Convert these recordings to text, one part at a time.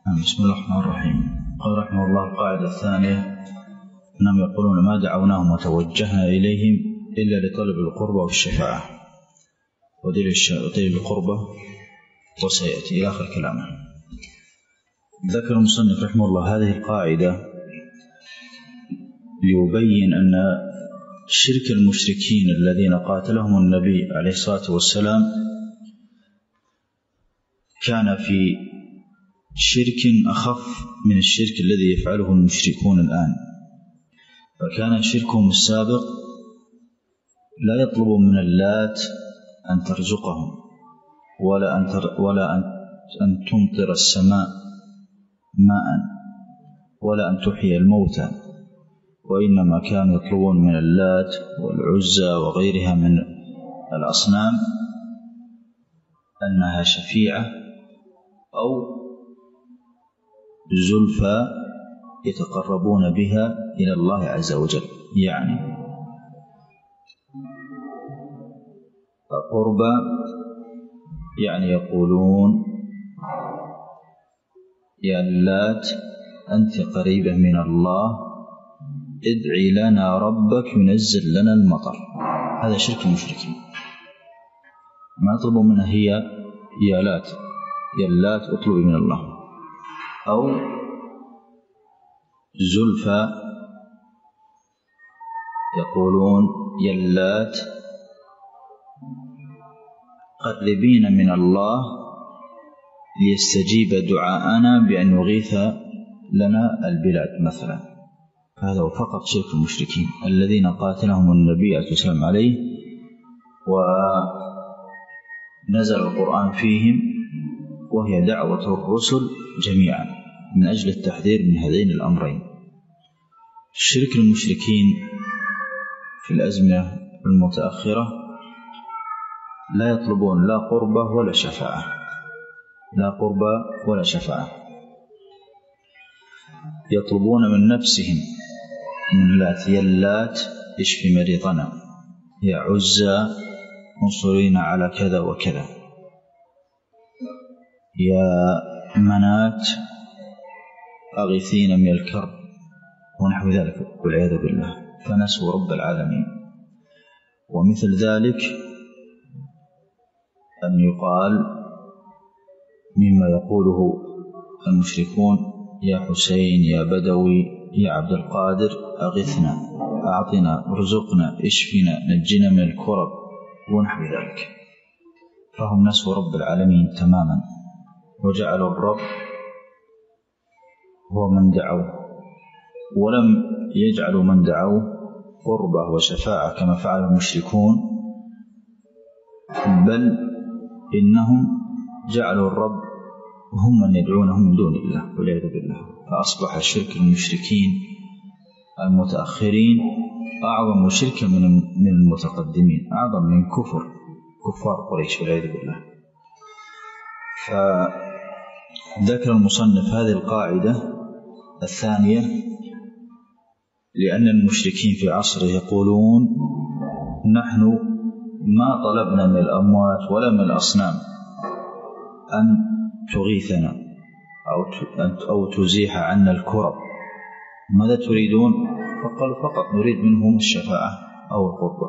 بسم الله الرحمن الرحيم. قال رحمه الله القاعدة الثانية أنهم يقولون ما دعوناهم وتوجهنا إليهم إلا لطلب القربة والشفاعة ودليل القربة وسيأتي إلى آخر كلامه. ذكر المصنف رحمه الله هذه القاعدة ليبين أن شرك المشركين الذين قاتلهم النبي عليه الصلاة والسلام كان في شرك أخف من الشرك الذي يفعله المشركون الآن. فكان شركهم السابق لا يطلب من اللات أن ترزقهم ولا أن تمطر السماء ماء ولا أن تحيي الموتى، وإنما كانوا يطلبون من اللات والعزى وغيرها من الأصنام أنها شفيعة أو زلفى يتقربون بها إلى الله عز وجل. يعني القربى يعني يقولون يا اللات أنت قريبة من الله، ادعي لنا ربك ينزل لنا المطر. هذا شرك المشركين. ما يطلبوا منها هي يا لات اطلبي من الله، أو زلفى يقولون يا اللات قربينا من الله ليستجيب دعاءنا بأن يغيث لنا البلاد مثلا. هذا هو فقط شرك المشركين الذين قاتلهم النبي عليه الصلاة والسلام عليه ونزل القرآن فيهم، وهي دعوة الرسل جميعا من أجل التحذير من هذين الأمرين. شرك المشركين في الأزمنة المتأخرة لا يطلبون لا قربة ولا شفاعة، يطلبون من نفسهم من لات يا اللات اشفي مريضنا، يا عزى انصرينا على كذا وكذا، يا منات أغثين من الكرب ونحو ذلك والعياذ بالله، فنسوا رب العالمين. ومثل ذلك أن يقال مما يقوله المشركون يا حسين يا بدوي يا عبد القادر أغثنا، أعطنا، ارزقنا، اشفنا، نجنا من الكرب ونحو ذلك. فهم نسوا رب العالمين تماما، وجعلوا الرب هو من دعوه، ولم يجعلوا من دعوه قربة وشفاعة كما فعل المشركون، بل إنهم جعلوا الرب هم من يدعونهم من دون الله والعياذ بالله. فأصبح شرك المشركين المتأخرين أعظم شركا من المتقدمين، أعظم من كفار قريش والعياذ بالله. فذكر المصنف هذه القاعدة الثانية لأن المشركين في عصره يقولون نحن ما طلبنا من الأموات ولا من الأصنام أن تغيثنا أو تزيح عنا الكرب، ماذا تريدون؟ فقالوا فقط نريد منهم الشفاعة أو القربة.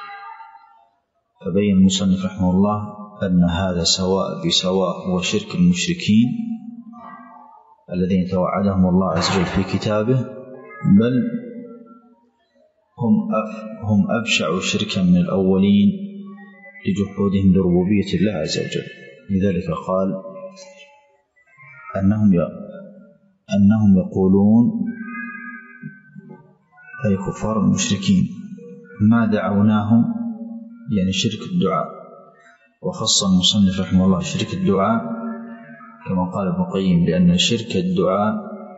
فبين المصنف رحمه الله أن هذا سواء بسواء هو شرك المشركين الذين توعدهم الله عز وجل في كتابه، بل هم أبشع شركا من الأولين لجحودهم لربوبية الله عز وجل. لذلك قال أنهم يقولون أي كفار المشركين ما دعوناهم، يعني شرك الدعاء. وخص المصنف رحمه الله شرك الدعاء كما قال ابن القيم لأن شرك الدعاء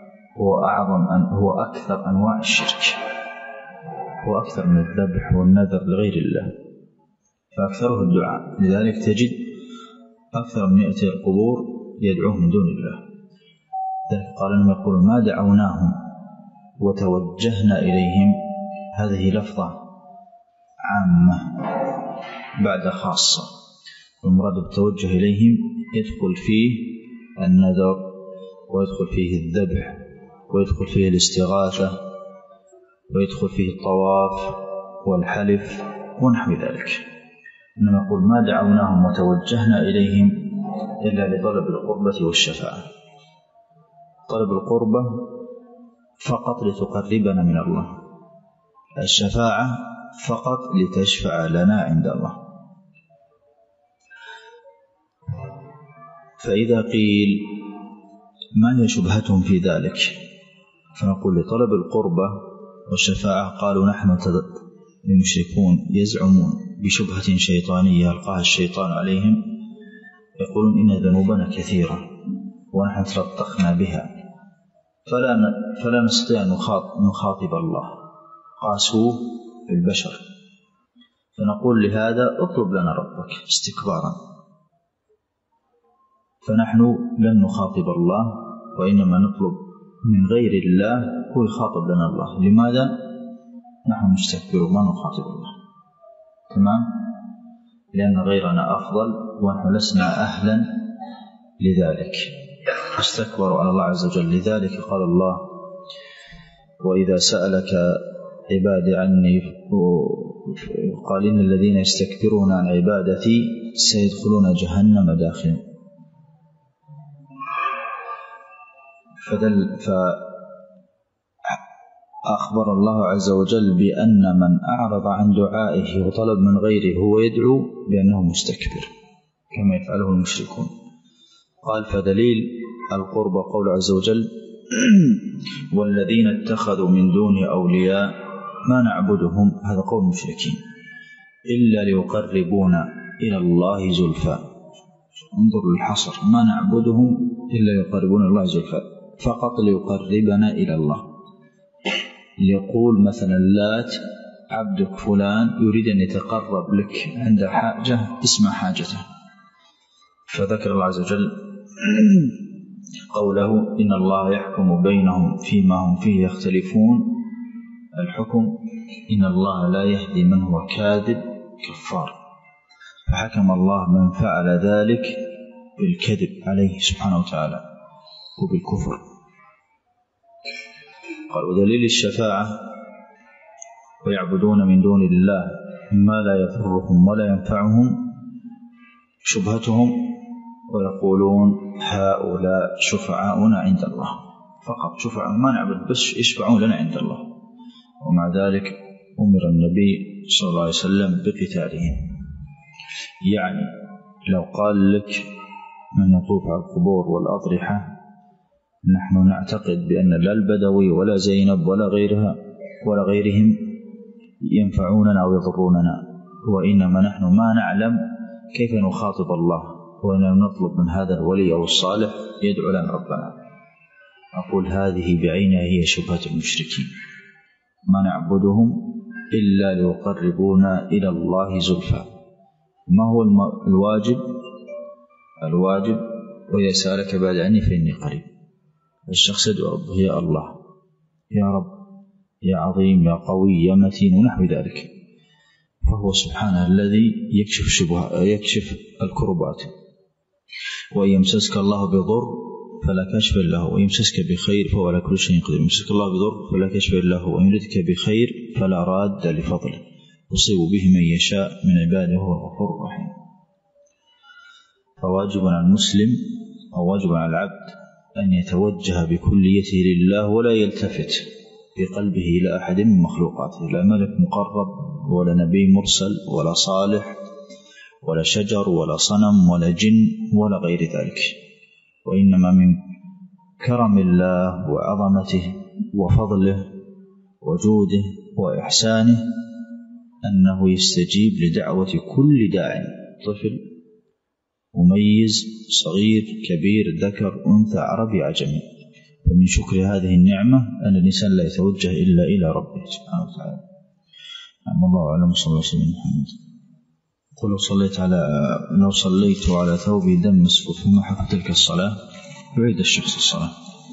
هو أكثر أنواع الشرك، هو أكثر من الذبح والنذر لغير الله، فأكثره الدعاء. لذلك تجد أكثر من يأتي القبور يدعوه من دون الله. ذلك قال أنهم يقولون ما دعوناهم وتوجهنا إليهم، هذه لفظة عامة بعد خاصة، والمراد بالتوجه إليهم يدخل فيه النذر ويدخل فيه الذبح، ويدخل فيه الاستغاثة، ويدخل فيه الطواف والحلف ونحو ذلك. إنما يقول ما دعوناهم وتوجهنا إليهم إلا لطلب القربة والشفاعة. طلب القربة فقط لتقربنا من الله، الشفاعة فقط لتشفع لنا عند الله. فإذا قيل ما هي شبهتهم في ذلك، فنقول لطلب القربة والشفاعة قالوا نحن المشركون يزعمون بشبهة شيطانية ألقاها الشيطان عليهم، يقولون إن ذنوبنا كثيرة ونحن تلطخنا بها فلا نستطيع أن نخاطب الله، قاسوه بالبشر. فنقول لهذا اطلب لنا ربك استكبارا، فنحن لن نخاطب الله وإنما نطلب من غير الله هو يخاطب لنا الله. لماذا؟ نحن نستكبر ما نخاطب الله. تمام؟ لأن غيرنا أفضل ونحن لسنا أهلا لذلك، استكبروا على الله عز وجل. لذلك قال الله وإذا سألك عبادي عني قال إن الذين يستكبرون عن عبادتي سيدخلون جهنم داخلين. فأخبر الله عز وجل بأن من أعرض عن دعائه وطلب من غيره هو يدعو بأنه مستكبر كما يفعله المشركون. قال فدليل القرب قول عز وجل والذين اتخذوا من دونه أولياء ما نعبدهم، هذا قول المشركين، إلا ليقربونا إلى الله زلفى. انظر للحصر، ما نعبدهم إلا ليقربونا إلى الله زلفى، فقط ليقربنا إلى الله. يقول مثلا اللات عبدك فلان يريد أن يتقرب لك عند حاجة اسمع حاجته، فذكر الله عز وجل قوله إن الله يحكم بينهم فيما هم فيه يختلفون، الحكم إن الله لا يهدي من هو كاذب كفار، فحكم الله من فعل ذلك بالكذب عليه سبحانه وتعالى وبالكفر. قال ودليل الشفاعة ويعبدون من دون الله ما لا يضرهم ولا ينفعهم شبهتهم، ويقولون هؤلاء شفعاؤنا عند الله، فقط شفعاء ما نعبد بس يشفعون لنا عند الله. ومع ذلك أمر النبي صلى الله عليه وسلم بقتالهم. يعني لو قال لك من يطوف على القبور والأضرحة نحن نعتقد بأن لا البدوي ولا زينب ولا غيرها ولا غيرهم ينفعوننا أو يضروننا، وإنما نحن ما نعلم كيف نخاطب الله، وإنما نطلب من هذا الولي أو الصالح يدعو لنا ربنا. أقول هذه بعينها هي شبهة المشركين، ما نعبدهم إلا ليقربونا إلى الله زلفى. ما هو الواجب وإذا سألك بعد عني فإني قريب. الشخص يدعو ربه يا الله يا رب يا عظيم يا قوي يا متين ونحو ذلك، فهو سبحانه الذي يكشف الكربات. وإن يمسسك الله بضر فلا كاشف إلا هو، وإن يمسسك بخير فهو على كل شيء قدير. يمسسك الله بضر فلا كاشف إلا هو، وإن يردك بخير فلا راد لفضله، يصيب به من يشاء من عباده وهو الغفور الرحيم. فواجب على المسلم أو واجب على العبد أن يتوجه بكليته لله ولا يلتفت بقلبه إلى أحد من مخلوقاته، لا ملك مقرب ولا نبي مرسل ولا صالح ولا شجر ولا صنم ولا جن ولا غير ذلك، وإنما من كرم الله وعظمته وفضله وجوده وإحسانه أنه يستجيب لدعوة كل داع، طفل مميز صغير كبير ذكر أنثى عربي عجمي. فمن شكر هذه النعمة أن الإنسان لا يتوجه إلا إلى ربه سبحانه وتعالى. نعم الله أعلم. صلى الله عليه وسلم. قل لو صليت على ثوبي دم مسفوح ثم حفظ تلك الصلاة يعيد الشخص الصلاة.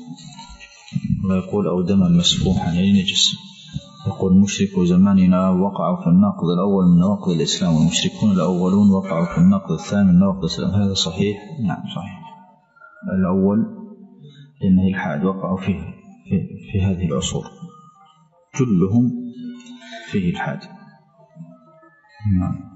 ويقول أو دما مسفوحا يعني نجس. يقول مشرك زماننا وقعوا في الناقض الأول من نواقض الإسلام، والمشركون الأولون وقعوا في الناقض الثاني من نواقض الإسلام. هذا صحيح؟ نعم صحيح. الأول لأن الإلحاد وقعوا في هذه العصور كلهم فيه الحاد. نعم.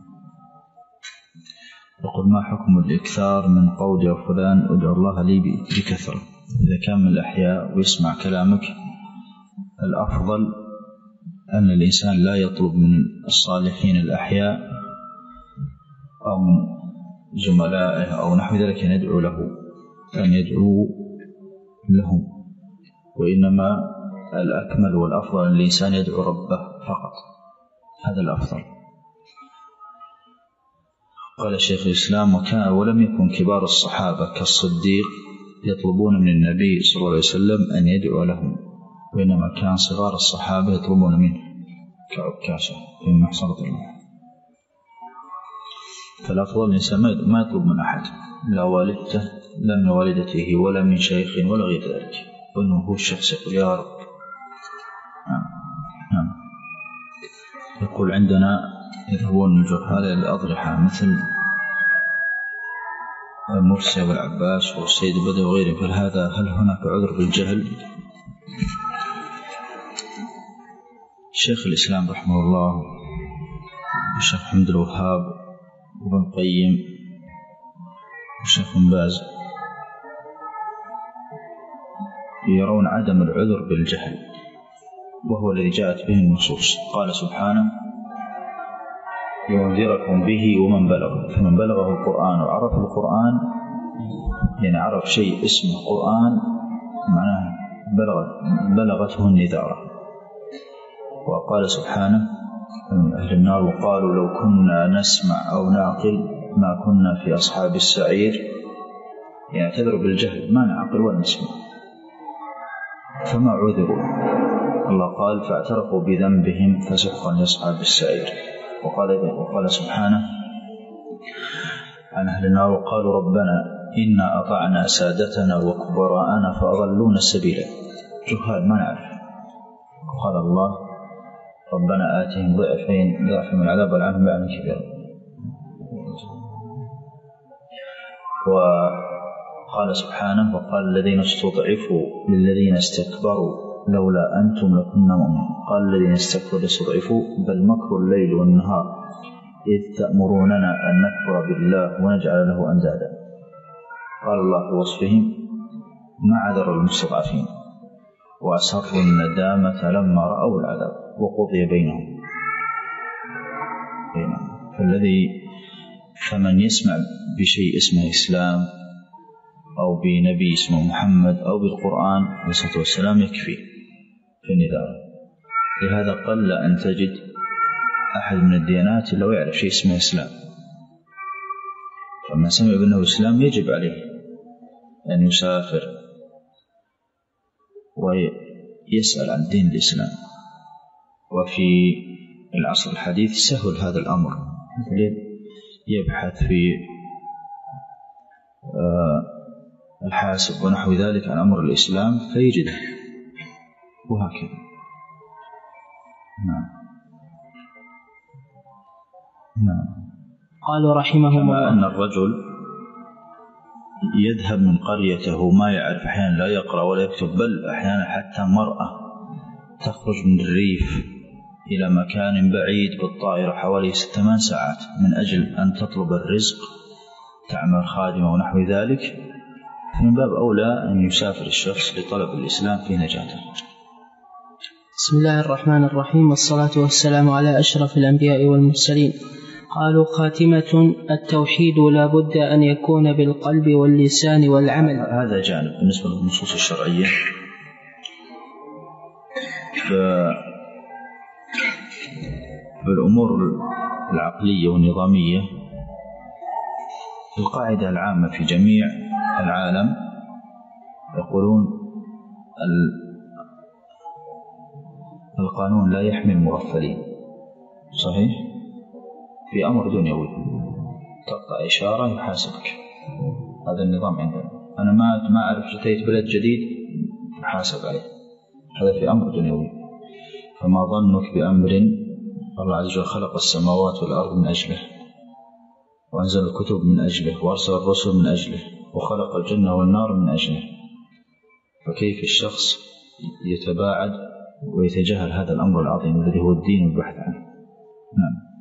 يقول: ما حكم الإكثار من قول يا فلان ادعو الله لي بكثرة؟ إذا كان من الأحياء ويسمع كلامك الأفضل أن الإنسان لا يطلب من الصالحين الأحياء أو من زملائه أو نحو ذلك أن يدعو لهم، وإنما الأكمل والأفضل أن الإنسان يدعو ربه فقط، هذا الأفضل. قال شيخ الإسلام: ولم يكن كبار الصحابة كالصديق يطلبون من النبي صلى الله عليه وسلم أن يدعو لهم، وإنما كان صغار الصحابة يطلبون منه كعكاشة بن محصن رضي الله عنه. فالأفضل الإنسان ما يطلب من أحد، لا والدته لا من والدته ولا من شيخ ولا غير ذلك، وإنه هو الشخص يقول يا رب. نعم. يقول: عندنا يذهبون الجهال إلى الأضرحة مثل مرسي والعباس والسيد بدوي وغيرهم، فهذا هل هناك عذر بالجهل؟ شيخ الإسلام رحمه الله الشيخ حمد الوهاب وابن القيم والشيخ بن باز يرون عدم العذر بالجهل، وهو الذي جاءت به النصوص. قال سبحانه: ينذركم به ومن بلغ، فمن بلغه القرآن وعرف القرآن يعني عرف شيء اسمه قرآن معناه بلغته النذارة. وقال سبحانه: أهل النار وقالوا لو كنا نسمع أو نعقل ما كنا في أصحاب السعير، يعني اعتذروا بالجهل، ما نعقل ولا نسمع فما عذروا. الله قال: فاعترفوا بذنبهم فسحقا لأصحاب السعير. وقال سبحانه عن أهل النار وقالوا ربنا إنا أطعنا سادتنا وكبراءنا فأضلونا السبيل، جهال ما نعرف. قال الله: ربنا آتهم ضعفين من العذاب والعنهم لعنا كبيرا. وقال سبحانه: وقال الذين استضعفوا للذين استكبروا لولا أنتم لكنا مؤمنين. قال الذين استضعفوا بل مكر الليل والنهار إذ تأمروننا أن نكفر بالله ونجعل له أندادا. قال الله في وصفهم: ما عذر المستضعفين وأسروا الندامة لما رأوا العذاب وقضي بينهم. فمن يسمع بشيء اسمه إسلام أو بنبي اسمه محمد أو بالقرآن عليه الصلاة والسلام يكفي في النذارة. لهذا قل أن تجد أحد من الديانات لو يعرف شيء اسمه إسلام، فمن سمع بأنه إسلام يجب عليه أن يسافر ويسأل عن دين الإسلام. وفي العصر الحديث سهل هذا الأمر، يبحث في الحاسب ونحو ذلك عن أمر الإسلام فيجده، وهكذا. نعم. قالوا رحمهم الله: كما أن الرجل يذهب من قريته ما يعرف، أحيانا لا يقرأ ولا يكتب، بل أحيانا حتى مرأة تخرج من الريف إلى مكان بعيد بالطائرة حوالي 8 ساعات من أجل أن تطلب الرزق، تعمل خادمة ونحو ذلك، من باب أولى أن يسافر الشخص لطلب الإسلام في نجاته. بسم الله الرحمن الرحيم، والصلاة والسلام على أشرف الأنبياء والمرسلين. قالوا: خاتمة التوحيد لا بد أن يكون بالقلب واللسان والعمل. هذا جانب بالنسبة للنصوص الشرعية. بالأمور العقلية والنظامية القاعدة العامة في جميع العالم يقولون القانون لا يحمي المغفلين. صحيح؟ في أمر دنيوي تقطع إشارة يحاسبك، هذا النظام عندنا. أنا ما أعرف جتيت بلد جديد حاسب عليه، هذا في أمر دنيوي. فما ظنك بأمر الله عز وجل خلق السماوات والأرض من أجله، وأنزل الكتب من أجله، وأرسل الرسل من أجله، وخلق الجنة والنار من أجله. فكيف الشخص يتباعد ويتجاهل هذا الأمر العظيم الذي هو الدين والبحث عنه؟ نعم.